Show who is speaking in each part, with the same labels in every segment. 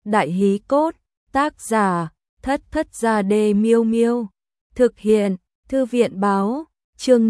Speaker 1: Đại hí cốt, tác giả, Thất Thất Gia Đê Miêu Miêu. Thực hiện, Thư viện báo, chương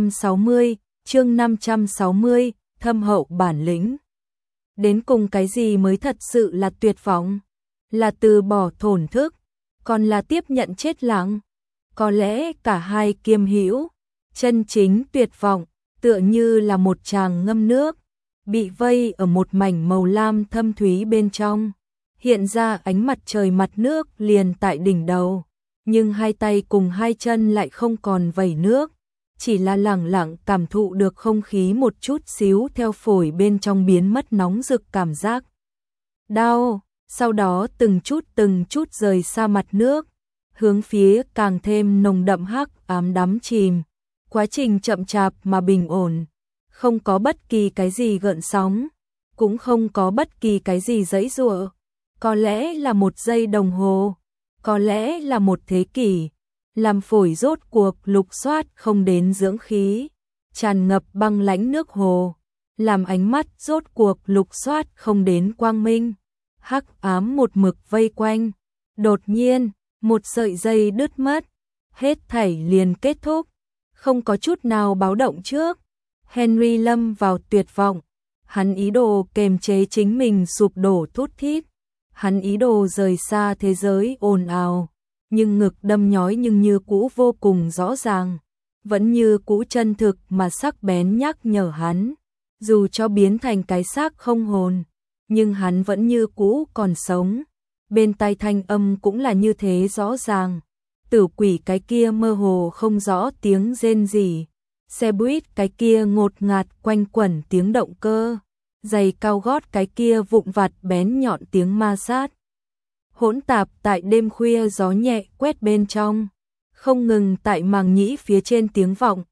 Speaker 1: 560, thâm hậu bản lĩnh. Đến cùng cái gì mới thật sự là tuyệt vọng? Là từ bỏ thổn thức, còn là tiếp nhận chết lặng? Có lẽ cả hai kiêm hữu. Chân chính tuyệt vọng, tựa như là một tràng ngâm nước, bị vây ở một mảnh màu lam thâm thúy bên trong. Hiện ra ánh mặt trời mặt nước liền tại đỉnh đầu, nhưng hai tay cùng hai chân lại không còn vẩy nước, chỉ là lẳng lặng cảm thụ được không khí một chút xíu theo phổi bên trong biến mất nóng rực cảm giác đau, sau đó từng chút rời xa mặt nước, hướng phía càng thêm nồng đậm hắc ám đắm chìm. Quá trình chậm chạp mà bình ổn, không có bất kỳ cái gì gợn sóng, cũng không có bất kỳ cái gì giãy giụa. Có lẽ là một giây đồng hồ, có lẽ là một thế kỷ, làm phổi rốt cuộc lục soát không đến dưỡng khí, tràn ngập băng lãnh nước hồ, làm ánh mắt rốt cuộc lục soát không đến quang minh, hắc ám một mực vây quanh. Đột nhiên, một sợi dây đứt mất, hết thảy liền kết thúc, không có chút nào báo động trước. Henry lâm vào tuyệt vọng, hắn ý đồ kềm chế chính mình sụp đổ thút thít. Hắn ý đồ rời xa thế giới ồn ào, nhưng ngực đâm nhói nhưng như cũ vô cùng rõ ràng, vẫn như cũ chân thực mà sắc bén nhắc nhở hắn, dù cho biến thành cái xác không hồn, nhưng hắn vẫn như cũ còn sống. Bên tai thanh âm cũng là như thế rõ ràng, tử quỷ cái kia mơ hồ không rõ tiếng rên rỉ, xe buýt cái kia ngột ngạt quanh quẩn tiếng động cơ, giày cao gót cái kia vụn vặt bén nhọn tiếng ma sát. Hỗn tạp tại đêm khuya gió nhẹ quét bên trong, không ngừng tại màng nhĩ phía trên tiếng vọng,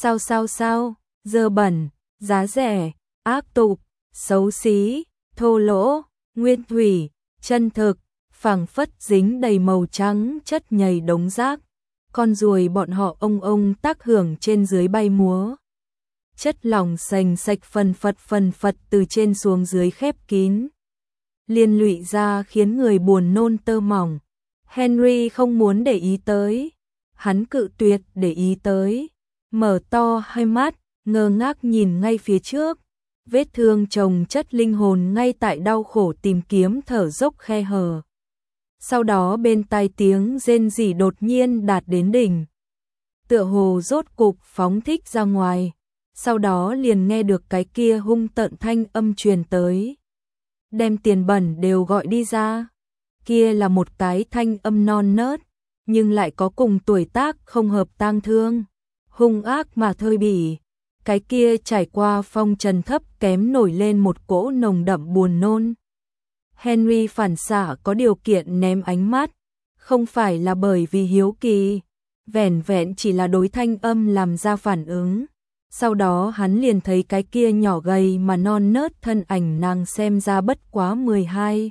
Speaker 1: sao, dơ bẩn, giá rẻ, ác tục, xấu xí, thô lỗ, nguyên thủy, chân thực, phảng phất dính đầy màu trắng chất nhầy đống rác. Con ruồi bọn họ ông tác hưởng trên dưới bay múa. Chất lỏng sành sạch phần phật từ trên xuống dưới khép kín, liên lụy ra khiến người buồn nôn tơ mỏng. Henry không muốn để ý tới, hắn cự tuyệt để ý tới, mở to hai mắt, ngơ ngác nhìn ngay phía trước, vết thương chồng chất linh hồn ngay tại đau khổ tìm kiếm thở dốc khe hở. Sau đó bên tai tiếng rên rỉ đột nhiên đạt đến đỉnh, tựa hồ rốt cục phóng thích ra ngoài. Sau đó liền nghe được cái kia hung tợn thanh âm truyền tới. Đem tiền bẩn đều gọi đi ra. Kia là một cái thanh âm non nớt, nhưng lại có cùng tuổi tác không hợp tang thương. Hung ác mà thơi bỉ. Cái kia trải qua phong trần thấp kém nổi lên một cỗ nồng đậm buồn nôn. Henry phản xạ có điều kiện ném ánh mắt. Không phải là bởi vì hiếu kỳ, vẻn vẹn chỉ là đối thanh âm làm ra phản ứng. Sau đó hắn liền thấy cái kia nhỏ gầy mà non nớt thân ảnh nàng xem ra bất quá 12,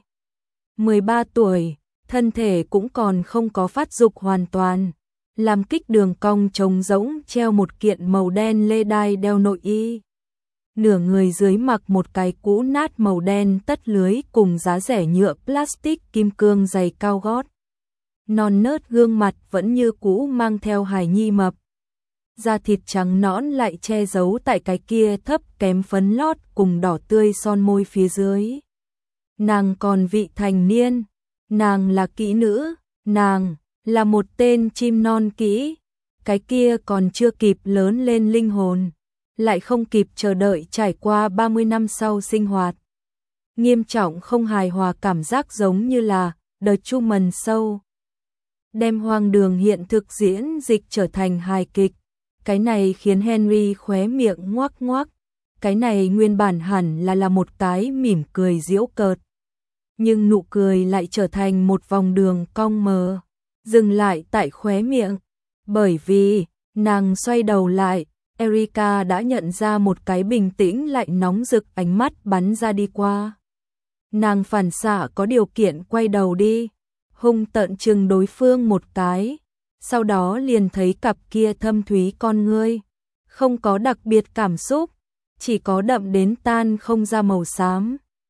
Speaker 1: 13 tuổi, thân thể cũng còn không có phát dục hoàn toàn, làm kích đường cong trống rỗng treo một kiện màu đen lê đai đeo nội y. Nửa người dưới mặc một cái cũ nát màu đen tất lưới cùng giá rẻ nhựa plastic kim cương giày cao gót. Non nớt gương mặt vẫn như cũ mang theo hài nhi mập. Da thịt trắng nõn lại che giấu tại cái kia thấp kém phấn lót cùng đỏ tươi son môi phía dưới. Nàng còn vị thành niên, nàng là kỹ nữ, nàng là một tên chim non kỹ, cái kia còn chưa kịp lớn lên linh hồn, lại không kịp chờ đợi trải qua 30 năm sau sinh hoạt. Nghiêm trọng không hài hòa cảm giác giống như là The Truman Show. Đem hoang đường hiện thực diễn dịch trở thành hài kịch. Cái này khiến Henry khóe miệng ngoác ngoác. Cái này nguyên bản hẳn là một cái mỉm cười giễu cợt. Nhưng nụ cười lại trở thành một vòng đường cong mờ, dừng lại tại khóe miệng. Bởi vì, nàng xoay đầu lại, Erica đã nhận ra một cái bình tĩnh lại nóng rực ánh mắt bắn ra đi qua. Nàng phản xạ có điều kiện quay đầu đi, hung tợn chừng đối phương một cái. Sau đó liền thấy cặp kia thâm thúy con ngươi, không có đặc biệt cảm xúc, chỉ có đậm đến tan không ra màu xám,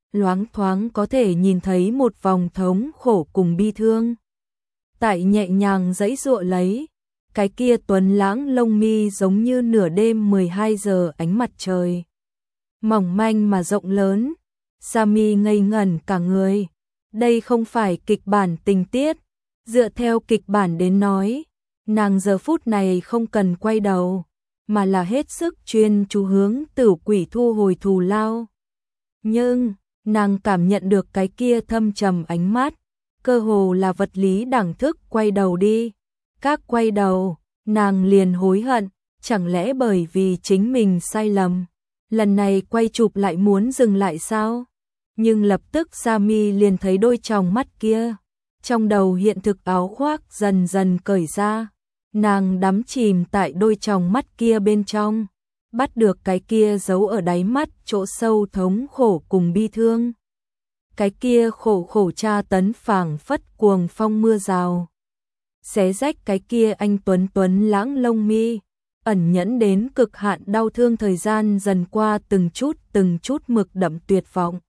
Speaker 1: loáng thoáng có thể nhìn thấy một vòng thống khổ cùng bi thương. Tại nhẹ nhàng giãy giụa lấy, cái kia tuấn lãng lông mi giống như nửa đêm 12 giờ ánh mặt trời. Mỏng manh mà rộng lớn, Sami ngây ngẩn cả người. Đây không phải kịch bản tình tiết, dựa theo kịch bản đến nói, nàng giờ phút này không cần quay đầu, mà là hết sức chuyên chú hướng Tử Quỷ thu hồi thù lao. Nhưng, nàng cảm nhận được cái kia thâm trầm ánh mắt, cơ hồ là vật lý đẳng thức quay đầu đi. Các quay đầu, nàng liền hối hận, chẳng lẽ bởi vì chính mình sai lầm, lần này quay chụp lại muốn dừng lại sao? Nhưng lập tức Sami liền thấy đôi tròng mắt kia, trong đầu hiện thực áo khoác dần dần cởi ra, nàng đắm chìm tại đôi tròng mắt kia bên trong, bắt được cái kia giấu ở đáy mắt chỗ sâu thống khổ cùng bi thương. Cái kia khổ tra tấn phảng phất cuồng phong mưa rào, xé rách cái kia anh tuấn lãng lông mi, ẩn nhẫn đến cực hạn đau thương. Thời gian dần qua, từng chút mực đậm tuyệt vọng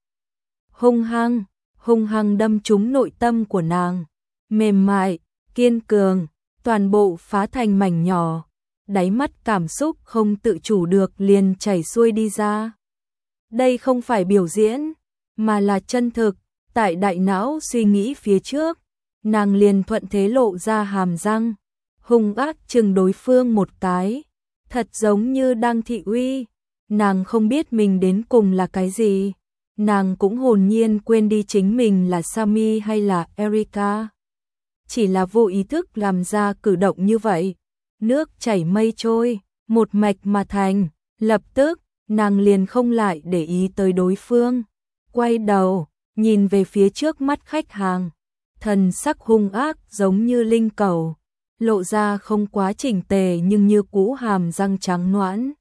Speaker 1: hung hăng đâm trúng nội tâm của nàng, mềm mại, kiên cường, toàn bộ phá thành mảnh nhỏ, đáy mắt cảm xúc không tự chủ được liền chảy xuôi đi ra. Đây không phải biểu diễn, mà là chân thực. Tại đại não suy nghĩ phía trước, nàng liền thuận thế lộ ra hàm răng, hung ác chừng đối phương một cái, thật giống như đang thị uy. Nàng không biết mình đến cùng là cái gì, nàng cũng hồn nhiên quên đi chính mình là Sami hay là Erika. Chỉ là vô ý thức làm ra cử động như vậy, nước chảy mây trôi, một mạch mà thành. Lập tức, nàng liền không lại để ý tới đối phương, quay đầu, nhìn về phía trước mắt khách hàng, thần sắc hung ác giống như linh cẩu, lộ ra không quá chỉnh tề nhưng như cũ hàm răng trắng nõn,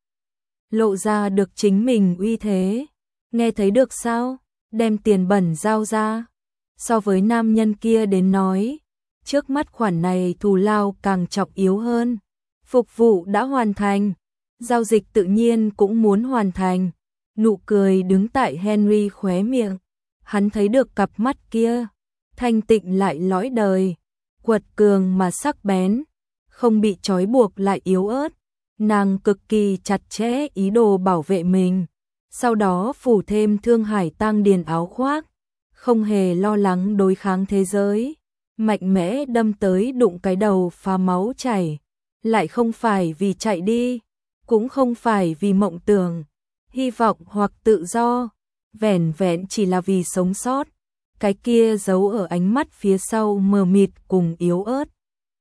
Speaker 1: lộ ra được chính mình uy thế. Nghe thấy được sao? Đem tiền bẩn giao ra. So với nam nhân kia đến nói, trước mắt khoản này thù lao càng trọng yếu hơn. Phục vụ đã hoàn thành, giao dịch tự nhiên cũng muốn hoàn thành. Nụ cười đứng tại Henry khóe miệng, hắn thấy được cặp mắt kia, thanh tịnh lại lõi đời, quật cường mà sắc bén, không bị trói buộc lại yếu ớt. Nàng cực kỳ chặt chẽ ý đồ bảo vệ mình, sau đó phủ thêm Thương Hải Tang Điền áo khoác, không hề lo lắng đối kháng thế giới, mạnh mẽ đâm tới đụng cái đầu phá máu chảy, lại không phải vì chạy đi, cũng không phải vì mộng tưởng, hy vọng hoặc tự do, vẻn vẹn chỉ là vì sống sót. Cái kia giấu ở ánh mắt phía sau mờ mịt cùng yếu ớt,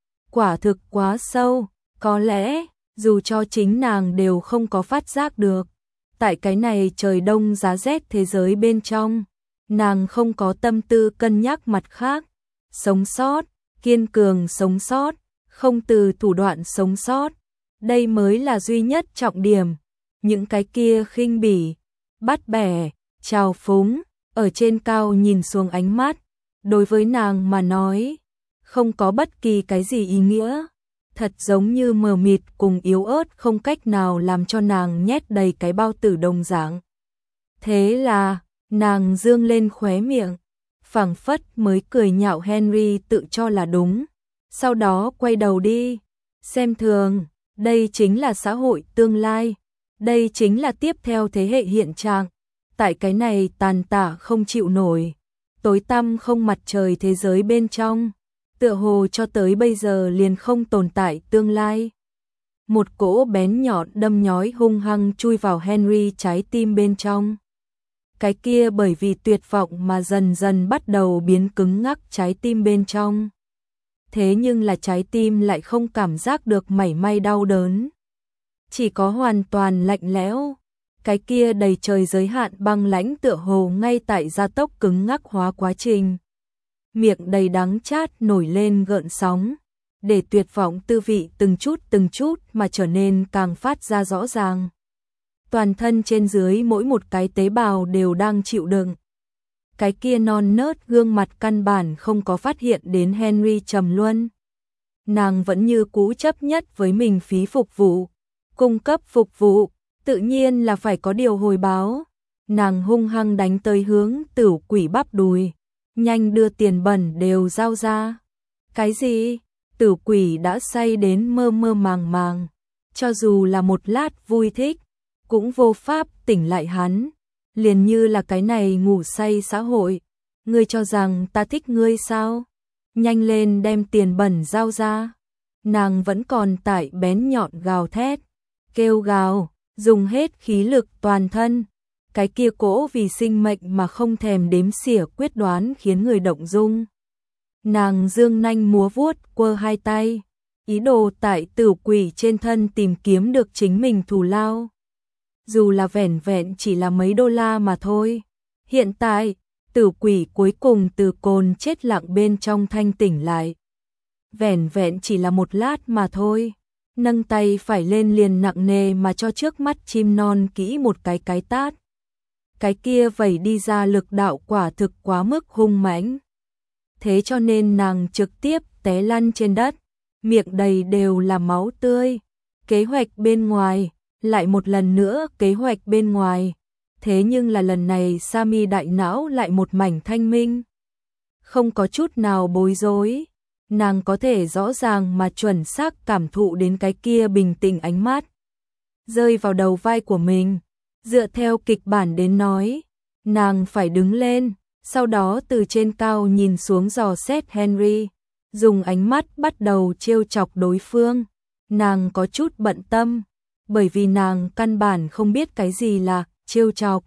Speaker 1: quả thực quá sâu, có lẽ dù cho chính nàng đều không có phát giác được. Tại cái này trời đông giá rét thế giới bên trong, nàng không có tâm tư cân nhắc mặt khác. Sống sót, kiên cường sống sót, không từ thủ đoạn sống sót, đây mới là duy nhất trọng điểm. Những cái kia khinh bỉ, bắt bẻ, trào phúng, ở trên cao nhìn xuống ánh mắt, đối với nàng mà nói, không có bất kỳ cái gì ý nghĩa. Thật giống như mờ mịt cùng yếu ớt, không cách nào làm cho nàng nhét đầy cái bao tử đồng dạng. Thế là, nàng dương lên khóe miệng, phảng phất mới cười nhạo Henry tự cho là đúng, sau đó quay đầu đi. Xem thường, đây chính là xã hội tương lai, đây chính là tiếp theo thế hệ hiện trạng. Tại cái này tàn tạ không chịu nổi, tối tăm không mặt trời thế giới bên trong, tựa hồ cho tới bây giờ liền không tồn tại tương lai. Một cỗ bén nhọn đâm nhói hung hăng chui vào Henry trái tim bên trong. Cái kia bởi vì tuyệt vọng mà dần dần bắt đầu biến cứng ngắc trái tim bên trong. Thế nhưng là trái tim lại không cảm giác được mảy may đau đớn, chỉ có hoàn toàn lạnh lẽo. Cái kia đầy trời giới hạn băng lãnh tựa hồ ngay tại gia tốc cứng ngắc hóa quá trình. Miệng đầy đắng chát nổi lên gợn sóng, để tuyệt vọng tư vị từng chút mà trở nên càng phát ra rõ ràng. Toàn thân trên dưới mỗi một cái tế bào đều đang chịu đựng. Cái kia non nớt gương mặt căn bản không có phát hiện đến Henry trầm luân. Nàng vẫn như cũ chấp nhất với mình phí phục vụ, cung cấp phục vụ, tự nhiên là phải có điều hồi báo. nàng hung hăng đánh tới hướng Tửu Quỷ bắp đùi, nhanh đưa tiền bẩn đều giao ra. Cái gì? Tửu Quỷ đã say đến mơ mơ màng màng, cho dù là một lát vui thích, cũng vô pháp tỉnh lại hắn, liền như là cái này ngủ say xã hội. Ngươi cho rằng ta thích ngươi sao? Nhanh lên đem tiền bẩn giao ra. Nàng vẫn còn tại bén nhọn gào thét, kêu gào, dùng hết khí lực toàn thân. Cái kia cỗ vì sinh mệnh mà không thèm đếm xỉa quyết đoán khiến người động dung. Nàng dương nanh múa vuốt quơ hai tay, ý đồ tại Tửu Quỷ trên thân tìm kiếm được chính mình thù lao. Dù là vẻn vẹn chỉ là mấy đô la mà thôi. Hiện tại, Tửu Quỷ cuối cùng từ cồn chết lặng bên trong thanh tỉnh lại. Vẻn vẹn chỉ là một lát mà thôi. Nâng tay phải lên liền nặng nề mà cho trước mắt chim non kỹ một cái tát. Cái kia vẩy đi ra lực đạo quả thực quá mức hung mãnh. Thế cho nên nàng trực tiếp té lăn trên đất, miệng đầy đều là máu tươi. Kế hoạch bên ngoài, lại một lần nữa kế hoạch bên ngoài. Thế nhưng là lần này Sami đại não lại một mảnh thanh minh. Không có chút nào bối rối. Nàng có thể rõ ràng mà chuẩn xác cảm thụ đến cái kia bình tĩnh ánh mắt rơi vào đầu vai của mình. Dựa theo kịch bản đến nói, nàng phải đứng lên, sau đó từ trên cao nhìn xuống dò xét Henry, dùng ánh mắt bắt đầu trêu chọc đối phương. Nàng có chút bận tâm, bởi vì nàng căn bản không biết cái gì là trêu chọc.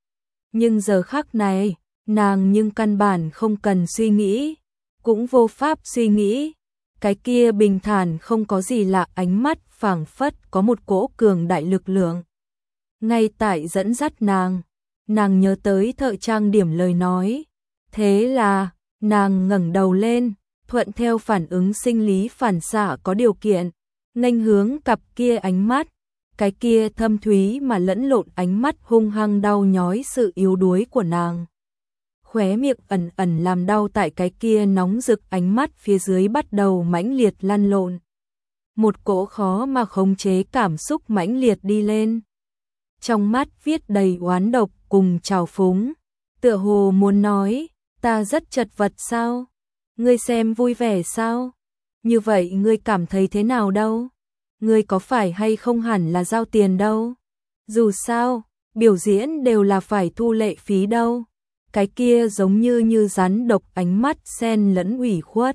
Speaker 1: Nhưng giờ khắc này, nàng nhưng căn bản không cần suy nghĩ, cũng vô pháp suy nghĩ. Cái kia bình thản không có gì lạ ánh mắt phảng phất có một cỗ cường đại lực lượng. Ngay tại dẫn dắt nàng nhớ tới thợ trang điểm lời nói. Thế là, nàng ngẩng đầu lên, thuận theo phản ứng sinh lý phản xạ có điều kiện, nghênh hướng cặp kia ánh mắt. Cái kia thâm thúy mà lẫn lộn ánh mắt hung hăng đau nhói sự yếu đuối của nàng. Khóe miệng ẩn ẩn làm đau tại cái kia nóng rực ánh mắt phía dưới bắt đầu mãnh liệt lăn lộn. Một cỗ khó mà khống chế cảm xúc mãnh liệt đi lên. Trong mắt viết đầy oán độc cùng trào phúng, tựa hồ muốn nói, ta rất chật vật sao? Ngươi xem vui vẻ sao? Như vậy ngươi cảm thấy thế nào đâu? Ngươi có phải hay không hẳn là giao tiền đâu? Dù sao, biểu diễn đều là phải thu lệ phí đâu. Cái kia giống như rắn độc ánh mắt xen lẫn ủy khuất.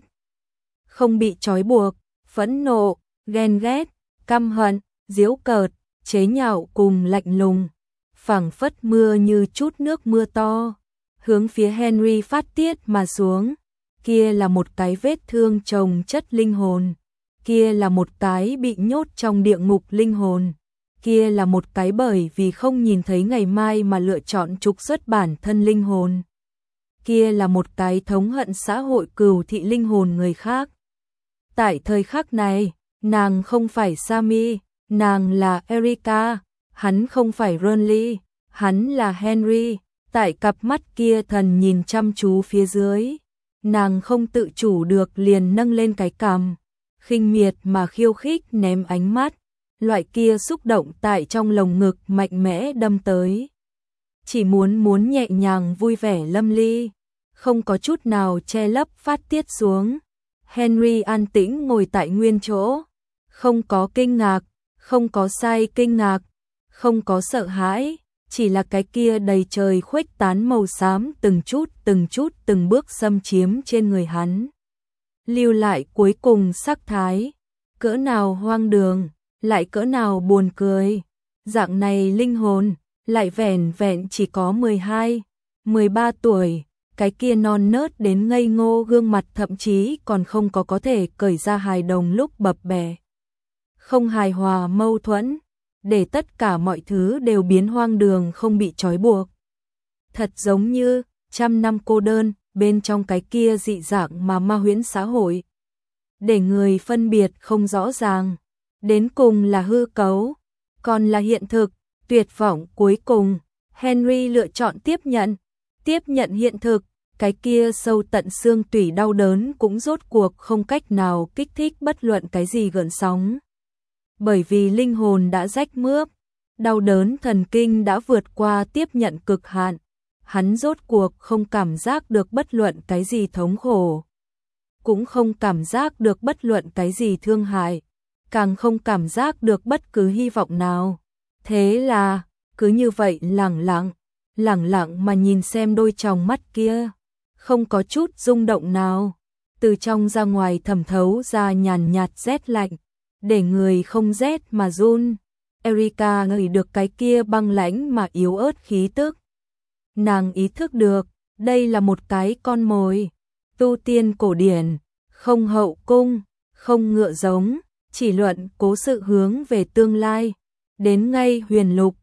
Speaker 1: Không bị trói buộc, phẫn nộ, ghen ghét, căm hận, giễu cợt, chế nhạo cùng lạnh lùng. Phảng phất mưa như chút nước mưa to, hướng phía Henry phát tiết mà xuống. Kia là một cái vết thương chồng chất linh hồn. Kia là một cái bị nhốt trong địa ngục linh hồn. Kia là một cái bởi vì không nhìn thấy ngày mai mà lựa chọn trục xuất bản thân linh hồn. Kia là một cái thống hận xã hội cừu thị linh hồn người khác. Tại thời khắc này, nàng không phải Sami, nàng là Erica, hắn không phải Ronly, hắn là Henry. Tại cặp mắt kia thần nhìn chăm chú phía dưới, nàng không tự chủ được liền nâng lên cái cằm, khinh miệt mà khiêu khích ném ánh mắt. Loại kia xúc động tại trong lồng ngực mạnh mẽ đâm tới. Chỉ muốn nhẹ nhàng vui vẻ lâm ly, không có chút nào che lấp phát tiết xuống. Henry an tĩnh ngồi tại nguyên chỗ, không có kinh ngạc, không có sai kinh ngạc, không có sợ hãi, chỉ là cái kia đầy trời khuếch tán màu xám từng bước xâm chiếm trên người hắn. Lưu lại cuối cùng sắc thái, cỡ nào hoang đường, lại cỡ nào buồn cười. Dạng này linh hồn, lại vẻn vẹn chỉ có 12, 13 tuổi, cái kia non nớt đến ngây ngô gương mặt thậm chí còn không có thể cởi ra hài đồng lúc bập bẹ. Không hài hòa mâu thuẫn, để tất cả mọi thứ đều biến hoang đường không bị trói buộc. Thật giống như trăm năm cô đơn bên trong cái kia dị dạng mà ma huyễn xã hội. Để người phân biệt không rõ ràng, đến cùng là hư cấu, còn là hiện thực. Tuyệt vọng cuối cùng, Henry lựa chọn tiếp nhận hiện thực. Cái kia sâu tận xương tủy đau đớn cũng rốt cuộc không cách nào kích thích bất luận cái gì gợn sóng. Bởi vì linh hồn đã rách mướp, Đau đớn thần kinh đã vượt qua tiếp nhận cực hạn, hắn rốt cuộc không cảm giác được bất luận cái gì thống khổ, cũng không cảm giác được bất luận cái gì thương hại, càng không cảm giác được bất cứ hy vọng nào. Thế là, cứ như vậy lẳng lặng mà nhìn xem đôi tròng mắt kia, không có chút rung động nào, từ trong ra ngoài thẩm thấu ra nhàn nhạt rét lạnh, để người không rét mà run. Erika ngửi được cái kia băng lãnh mà yếu ớt khí tức. Nàng ý thức được, đây là một cái con mồi, tu tiên cổ điển, không hậu cung, không ngựa giống, chỉ luận cố sự hướng về tương lai, đến ngay huyền lục,